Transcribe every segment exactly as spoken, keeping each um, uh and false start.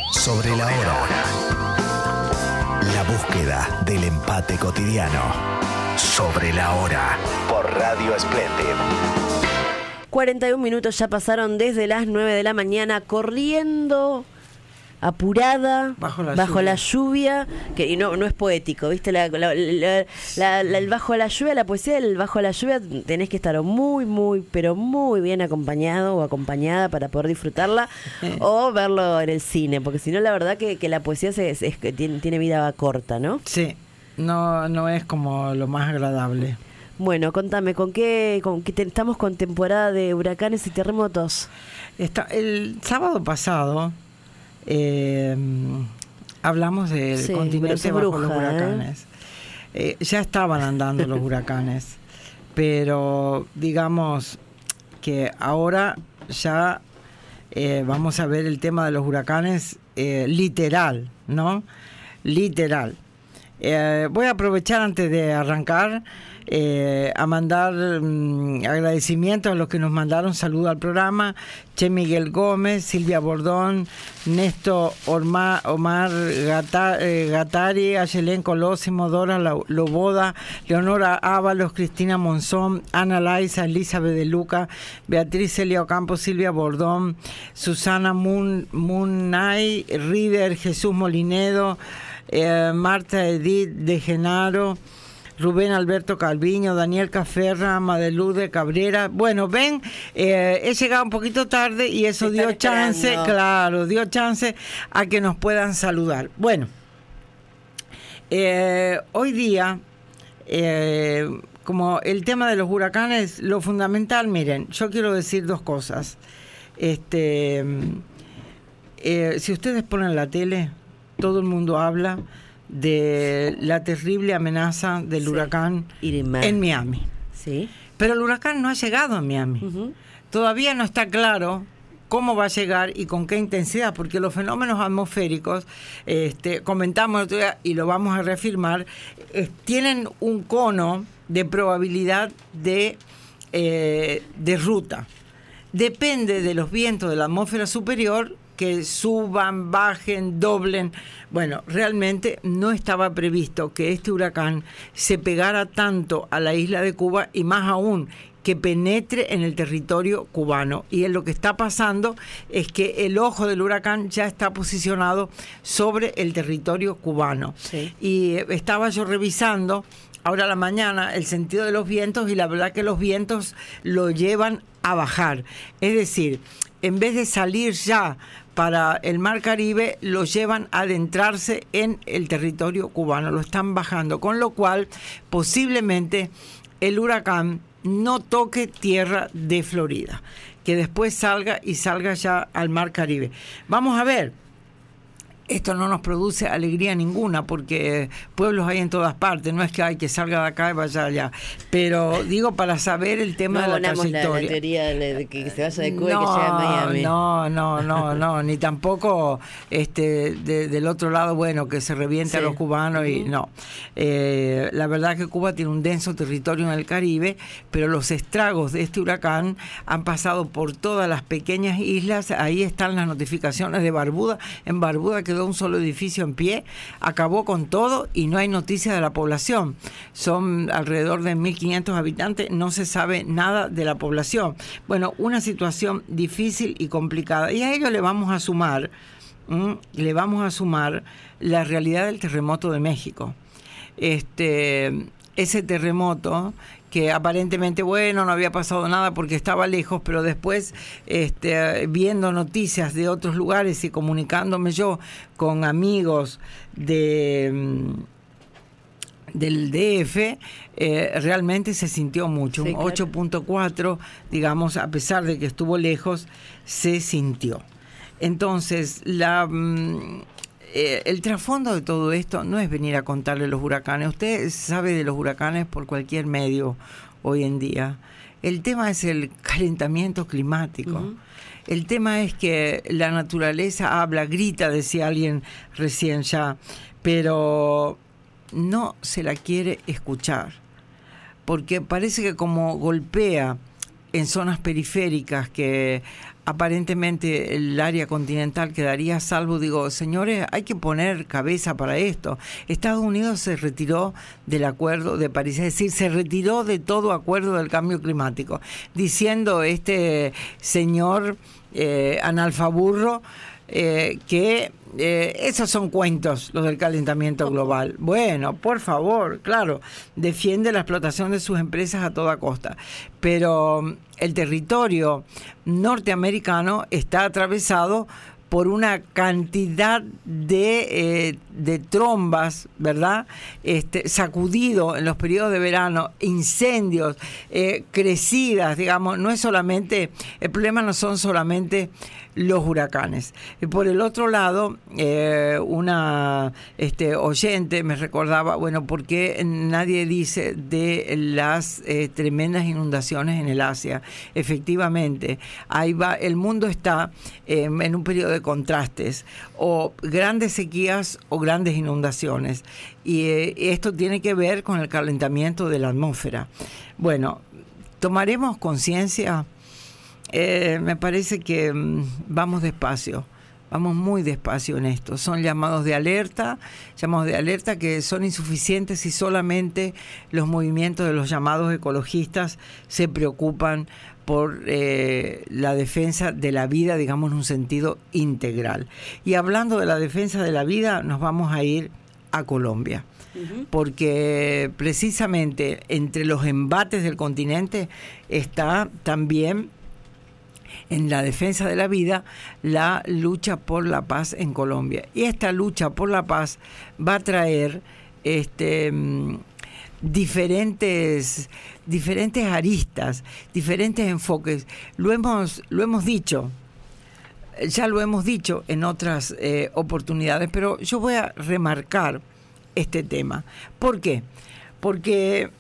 Sobre la hora. La búsqueda del empate cotidiano. Sobre la hora. Por Radio Splendid. cuarenta y un minutos ya pasaron desde las nueve de la mañana corriendo, apurada, bajo la bajo lluvia, la lluvia que y no no es poético, ¿viste? La, la, la, la, la, el bajo la lluvia, la poesía del bajo la lluvia tenés que estar muy, muy, pero muy bien acompañado o acompañada para poder disfrutarla o verlo en el cine, porque si no, la verdad que, que la poesía se, es, es, tiene, tiene vida corta, ¿no? Sí, no, no es como lo más agradable. Bueno, contame, ¿con qué, con qué te, estamos con temporada de huracanes y terremotos? Está, el sábado pasado eh, hablamos del sí, continente bajo bruja, los huracanes. ¿eh? Eh, ya estaban andando los huracanes, pero digamos que ahora ya eh, vamos a ver el tema de los huracanes eh, literal, ¿no? Literal. Eh, voy a aprovechar antes de arrancar eh, a mandar um, agradecimientos a los que nos mandaron saludos al programa: Che Miguel Gómez, Silvia Bordón, Néstor Orma, Omar Gata, eh, Gatari, Ayelén Colosimo, Dora Loboda, Leonora Ábalos, Cristina Monzón, Ana Laiza, Elizabeth de Luca, Beatriz Celia Ocampo, Silvia Bordón, Susana Mun, Munay, River, Jesús Molinedo, Eh, Marta Edith de Genaro, Rubén Alberto Calviño, Daniel Caferra, Madelú de Cabrera. Bueno, ven, eh, he llegado un poquito tarde y eso dio chance, claro, dio chance a que nos puedan saludar. Bueno, eh, hoy día, eh, como el tema de los huracanes, lo fundamental, miren, yo quiero decir dos cosas. Este, eh, si ustedes ponen la tele, todo el mundo habla de la terrible amenaza del sí. huracán Irma en Miami. Sí. Pero el huracán no ha llegado a Miami. Uh-huh. Todavía no está claro cómo va a llegar y con qué intensidad, porque los fenómenos atmosféricos, este, comentamos y lo vamos a reafirmar, eh, tienen un cono de probabilidad de, eh, de ruta. Depende de los vientos de la atmósfera superior, que suban, bajen, doblen. Bueno, realmente no estaba previsto que este huracán se pegara tanto a la isla de Cuba y más aún que penetre en el territorio cubano. Y lo que está pasando es que el ojo del huracán ya está posicionado sobre el territorio cubano. Sí. Y estaba yo revisando ahora a la mañana el sentido de los vientos y la verdad que los vientos lo llevan a bajar. Es decir, en vez de salir ya para el Mar Caribe, lo llevan a adentrarse en el territorio cubano, lo están bajando, con lo cual posiblemente el huracán no toque tierra de Florida, que después salga y salga ya al Mar Caribe. Vamos a ver. Esto no nos produce alegría ninguna porque pueblos hay en todas partes, no es que hay que salga de acá y vaya allá, pero digo para saber el tema no de la trayectoria. La, la teoría de que se vaya de Cuba no, y que llegue a Miami. No, no, no, no, ni tampoco este de, del otro lado, bueno, que se reviente sí. a los cubanos y uh-huh. no. Eh, la verdad que Cuba tiene un denso territorio en el Caribe, pero los estragos de este huracán han pasado por todas las pequeñas islas. Ahí están las notificaciones de Barbuda. En Barbuda quedó un solo edificio en pie, acabó con todo y no hay noticias de la población. Son alrededor de mil quinientos habitantes, no se sabe nada de la población. Bueno, una situación difícil y complicada. Y a ello le vamos a sumar, ¿m? le vamos a sumar la realidad del terremoto de México. Este, ese terremoto que aparentemente, bueno, no había pasado nada porque estaba lejos, pero después, este, viendo noticias de otros lugares y comunicándome yo con amigos de del D F, eh, realmente se sintió mucho. Sí, un claro. ocho punto cuatro, digamos, a pesar de que estuvo lejos, se sintió. Entonces, la... Mm, Eh, el trasfondo de todo esto no es venir a contarle los huracanes. Usted sabe de los huracanes por cualquier medio hoy en día. El tema es el calentamiento climático. Uh-huh. El tema es que la naturaleza habla, grita, decía alguien recién ya, pero no se la quiere escuchar. Porque parece que como golpea en zonas periféricas que aparentemente el área continental quedaría a salvo. Digo, señores, hay que poner cabeza para esto. Estados Unidos se retiró del Acuerdo de París, es decir, se retiró de todo acuerdo del cambio climático, diciendo este señor eh, analfaburro eh, que eh, esos son cuentos, los del calentamiento global. Bueno, por favor, claro, defiende la explotación de sus empresas a toda costa, pero el territorio norteamericano está atravesado por una cantidad de, eh, de trombas, ¿verdad? Este, sacudido en los periodos de verano, incendios, eh, crecidas, digamos, no es solamente, el problema no son solamente los huracanes. Y por el otro lado, eh, una este, oyente me recordaba, bueno, ¿por qué nadie dice de las eh, tremendas inundaciones en el Asia? Efectivamente, ahí va, el mundo está eh, en un periodo de contrastes, o grandes sequías o grandes inundaciones, y eh, esto tiene que ver con el calentamiento de la atmósfera. Bueno, tomaremos conciencia. Eh, me parece que mm, vamos despacio, vamos muy despacio en esto. Son llamados de alerta, llamados de alerta que son insuficientes si solamente los movimientos de los llamados ecologistas se preocupan por eh, la defensa de la vida, digamos, en un sentido integral. Y hablando de la defensa de la vida, nos vamos a ir a Colombia. Uh-huh. Porque precisamente entre los embates del continente está también, en la defensa de la vida, la lucha por la paz en Colombia. Y esta lucha por la paz va a traer este, diferentes, diferentes aristas, diferentes enfoques. Lo hemos, lo hemos dicho, ya lo hemos dicho en otras eh, oportunidades, pero yo voy a remarcar este tema. ¿Por qué? Porque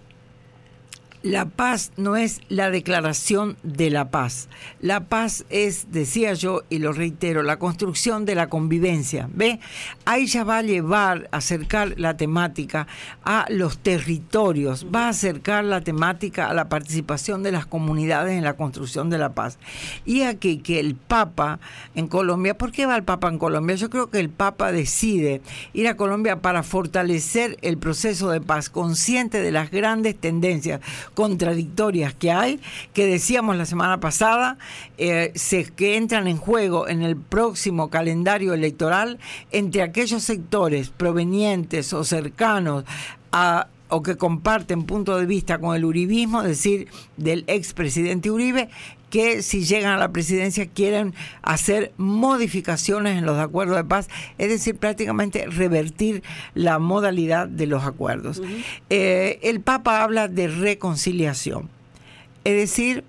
la paz no es la declaración de la paz. La paz es, decía yo, y lo reitero, la construcción de la convivencia. ¿Ve? Ahí ya va a llevar, acercar la temática a los territorios, va a acercar la temática a la participación de las comunidades en la construcción de la paz. Y aquí que el Papa en Colombia, ¿por qué va el Papa en Colombia? Yo creo que el Papa decide ir a Colombia para fortalecer el proceso de paz, consciente de las grandes tendencias contradictorias que hay, que decíamos la semana pasada, eh, se, que entran en juego en el próximo calendario electoral entre aquellos sectores provenientes o cercanos a o que comparten punto de vista con el uribismo, es decir, del expresidente Uribe, que si llegan a la presidencia quieren hacer modificaciones en los acuerdos de paz, es decir, prácticamente revertir la modalidad de los acuerdos. Uh-huh. Eh, el Papa habla de reconciliación, es decir,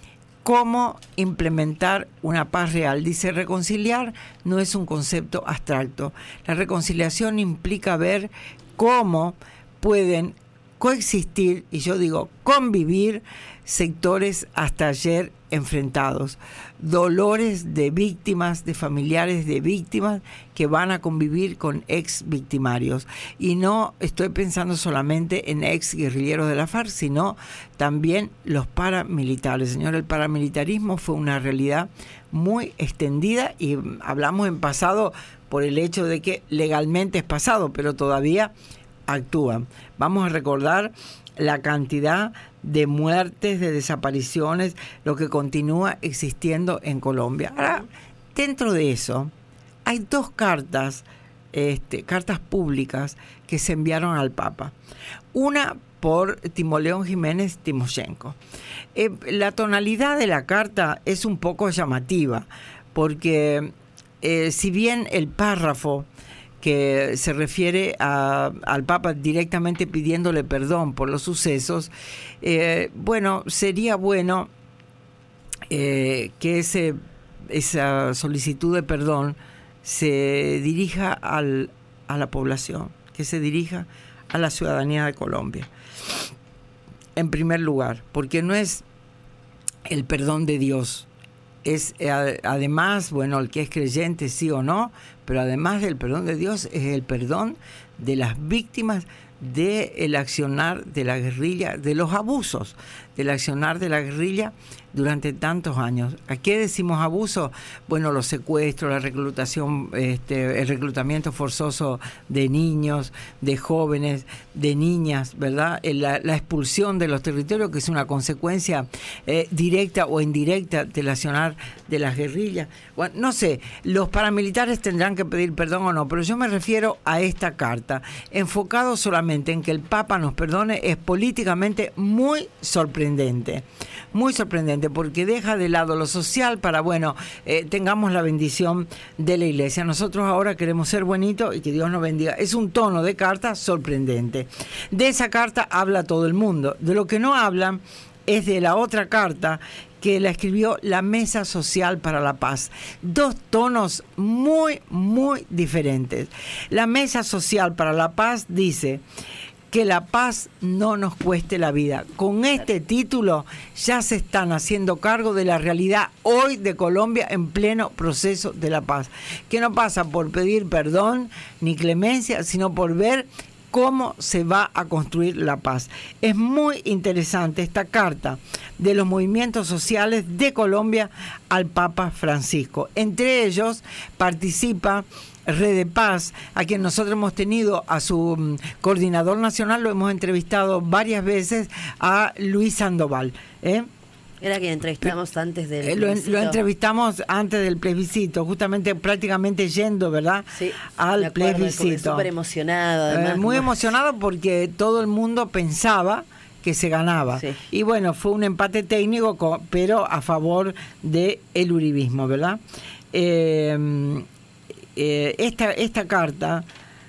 cómo implementar una paz real. Dice, reconciliar no es un concepto abstracto. La reconciliación implica ver cómo pueden coexistir, y yo digo convivir, sectores hasta ayer enfrentados, dolores de víctimas, de familiares de víctimas que van a convivir con ex victimarios. Y no estoy pensando solamente en ex guerrilleros de la FARC, sino también los paramilitares. Señor, el paramilitarismo fue una realidad muy extendida y hablamos en pasado por el hecho de que legalmente es pasado, pero todavía actúan. Vamos a recordar la cantidad de muertes, de desapariciones, lo que continúa existiendo en Colombia. Ahora, dentro de eso, hay dos cartas, este, cartas públicas que se enviaron al Papa. Una por Timoleón Jiménez Timoshenko. Eh, la tonalidad de la carta es un poco llamativa, porque eh, si bien el párrafo que se refiere a, al Papa directamente pidiéndole perdón por los sucesos, eh, bueno, sería bueno eh, que ese, esa solicitud de perdón se dirija al, a la población, que se dirija a la ciudadanía de Colombia, en primer lugar, porque no es el perdón de Dios. Es además, bueno, el que es creyente, sí o no, pero además del perdón de Dios es el perdón de las víctimas del accionar de la guerrilla, de los abusos del accionar de la guerrilla durante tantos años. ¿A qué decimos abuso? Bueno, los secuestros, la reclutación, este, el reclutamiento forzoso de niños, de jóvenes, de niñas, ¿verdad? La, la expulsión de los territorios, que es una consecuencia eh, directa o indirecta del accionar de las guerrillas. Bueno, no sé, los paramilitares tendrán que pedir perdón o no, pero yo me refiero a esta carta, enfocado solamente en que el Papa nos perdone, es políticamente muy sorprendente. Muy sorprendente, porque deja de lado lo social para, bueno, eh, tengamos la bendición de la Iglesia. Nosotros ahora queremos ser buenitos y que Dios nos bendiga. Es un tono de carta sorprendente. De esa carta habla todo el mundo. De lo que no hablan es de la otra carta que la escribió la Mesa Social para la Paz. Dos tonos muy, muy diferentes. La Mesa Social para la Paz dice que la paz no nos cueste la vida. Con este título ya se están haciendo cargo de la realidad hoy de Colombia en pleno proceso de la paz, que no pasa por pedir perdón ni clemencia, sino por ver cómo se va a construir la paz. Es muy interesante esta carta de los movimientos sociales de Colombia al Papa Francisco. Entre ellos participa Red de Paz, a quien nosotros hemos tenido a su um, coordinador nacional, lo hemos entrevistado varias veces, a Luis Sandoval. ¿eh? Era quien entrevistamos antes del eh, lo, lo entrevistamos antes del plebiscito, justamente prácticamente yendo, ¿verdad? Sí, al plebiscito. Súper emocionado. Además, eh, muy emocionado porque todo el mundo pensaba que se ganaba. Sí. Y bueno, fue un empate técnico, con, pero a favor del uribismo, ¿verdad? Eh, Eh, esta esta carta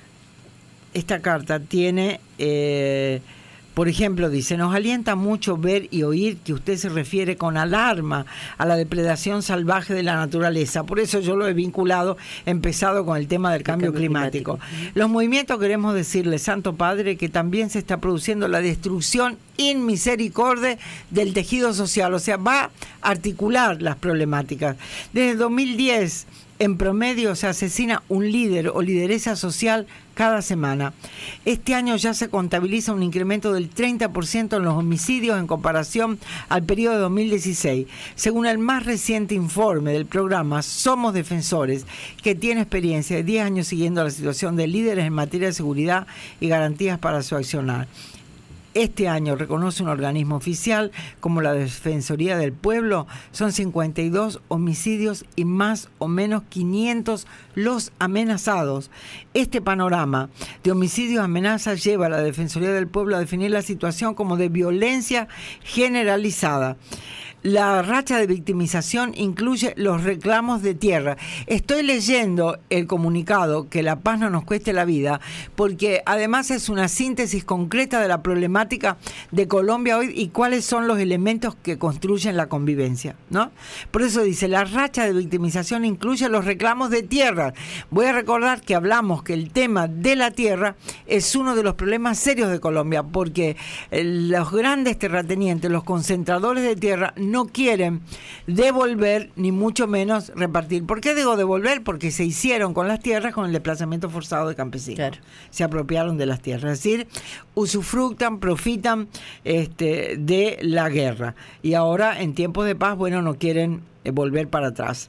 esta carta tiene eh, por ejemplo, dice: nos alienta mucho ver y oír que usted se refiere con alarma a la depredación salvaje de la naturaleza. Por eso yo lo he vinculado, empezado con el tema del cambio, cambio climático. climático. Los movimientos queremos decirle, Santo Padre, que también se está produciendo la destrucción in misericordia del tejido social, o sea, va a articular las problemáticas. Desde dos mil diez, en promedio, se asesina un líder o lideresa social cada semana. Este año ya se contabiliza un incremento del treinta por ciento en los homicidios en comparación al periodo de dos mil dieciséis, según el más reciente informe del programa Somos Defensores, que tiene experiencia de diez años siguiendo la situación de líderes en materia de seguridad y garantías para su accionar. Este año reconoce un organismo oficial como la Defensoría del Pueblo. Son cincuenta y dos homicidios y más o menos quinientos los amenazados. Este panorama de homicidios y amenazas lleva a la Defensoría del Pueblo a definir la situación como de violencia generalizada. La racha de victimización incluye los reclamos de tierra. Estoy leyendo el comunicado Que la paz no nos cueste la vida, porque además es una síntesis concreta de la problemática de Colombia hoy y cuáles son los elementos que construyen la convivencia, ¿no? Por eso dice: la racha de victimización incluye los reclamos de tierra. Voy a recordar que hablamos que el tema de la tierra es uno de los problemas serios de Colombia, porque los grandes terratenientes, los concentradores de tierra, no quieren devolver ni mucho menos repartir. ¿Por qué digo devolver? Porque se hicieron con las tierras con el desplazamiento forzado de campesinos. Claro. Se apropiaron de las tierras, es decir, usufructan, profitan este, de la guerra. Y ahora, en tiempos de paz, bueno, no quieren eh, volver para atrás.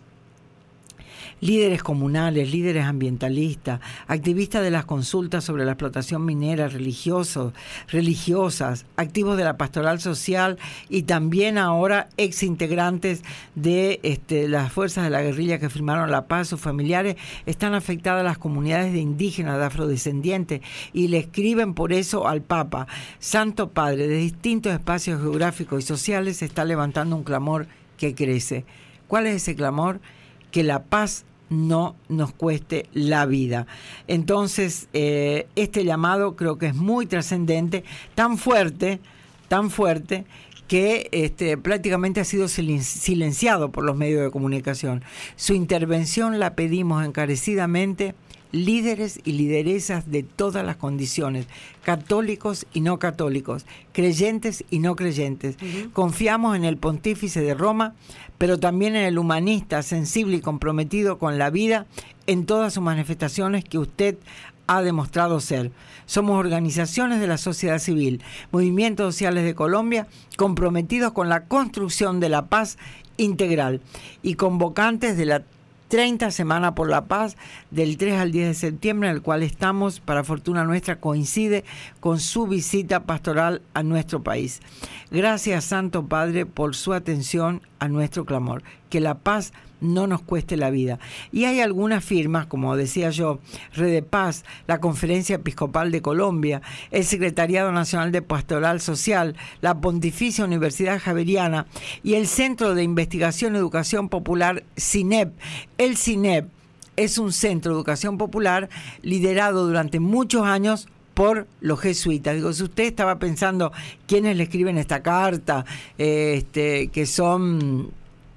Líderes comunales, líderes ambientalistas, activistas de las consultas sobre la explotación minera, religiosos, religiosas, activos de la pastoral social y también ahora exintegrantes de este, las fuerzas de la guerrilla que firmaron la paz, sus familiares, están afectadas las comunidades de indígenas, de afrodescendientes, y le escriben por eso al Papa: Santo Padre, de distintos espacios geográficos y sociales se está levantando un clamor que crece. ¿Cuál es ese clamor? Que la paz no nos cueste la vida. Entonces, eh, este llamado creo que es muy trascendente, tan fuerte, tan fuerte, que este, prácticamente ha sido silenciado por los medios de comunicación. Su intervención la pedimos encarecidamente, líderes y lideresas de todas las condiciones, católicos y no católicos, creyentes y no creyentes. Uh-huh. Confiamos en el pontífice de Roma, pero también en el humanista, sensible y comprometido con la vida en todas sus manifestaciones que usted ha demostrado ser. Somos organizaciones de la sociedad civil, movimientos sociales de Colombia, comprometidos con la construcción de la paz integral y convocantes de la treinta Semana por la Paz del tres al diez de septiembre, en el cual estamos, para fortuna nuestra, coincide con su visita pastoral a nuestro país. Gracias, Santo Padre, por su atención a nuestro clamor. Que la paz no nos cueste la vida. Y hay algunas firmas, como decía yo, Red Paz, la Conferencia Episcopal de Colombia, el Secretariado Nacional de Pastoral Social, la Pontificia Universidad Javeriana y el Centro de Investigación y Educación Popular CINEP. El CINEP es un centro de educación popular liderado durante muchos años por los jesuitas. Digo, si usted estaba pensando quiénes le escriben esta carta, eh, este, que son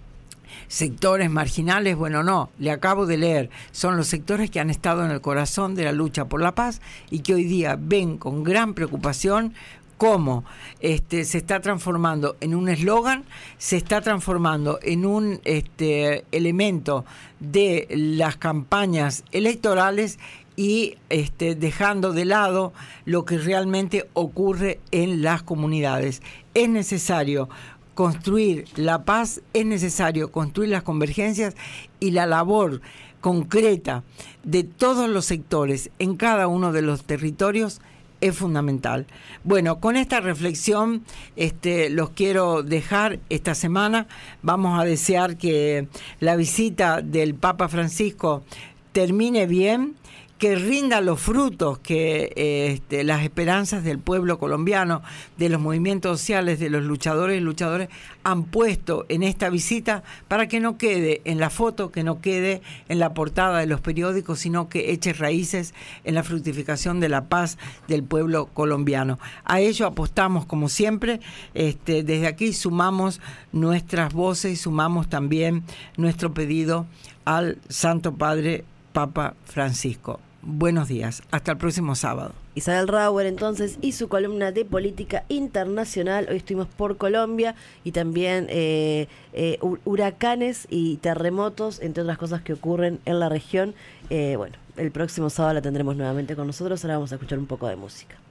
sectores marginales, bueno, no, le acabo de leer, son los sectores que han estado en el corazón de la lucha por la paz y que hoy día ven con gran preocupación cómo este, se está transformando en un eslogan, se está transformando en un este, elemento de las campañas electorales y este, dejando de lado lo que realmente ocurre en las comunidades. Es necesario construir la paz, es necesario construir las convergencias y la labor concreta de todos los sectores en cada uno de los territorios es fundamental. Bueno, con esta reflexión este, los quiero dejar esta semana. Vamos a desear que la visita del Papa Francisco termine bien, que rinda los frutos que eh, este, las esperanzas del pueblo colombiano, de los movimientos sociales, de los luchadores y luchadoras han puesto en esta visita, para que no quede en la foto, que no quede en la portada de los periódicos, sino que eche raíces en la fructificación de la paz del pueblo colombiano. A ello apostamos como siempre. Este, desde aquí sumamos nuestras voces, sumamos también nuestro pedido al Santo Padre Papa Francisco. Buenos días, hasta el próximo sábado. Isabel Rauer entonces y su columna de política internacional. Hoy estuvimos por Colombia y también eh, eh, huracanes y terremotos, entre otras cosas que ocurren en la región. Eh, bueno, el próximo sábado la tendremos nuevamente con nosotros. Ahora vamos a escuchar un poco de música.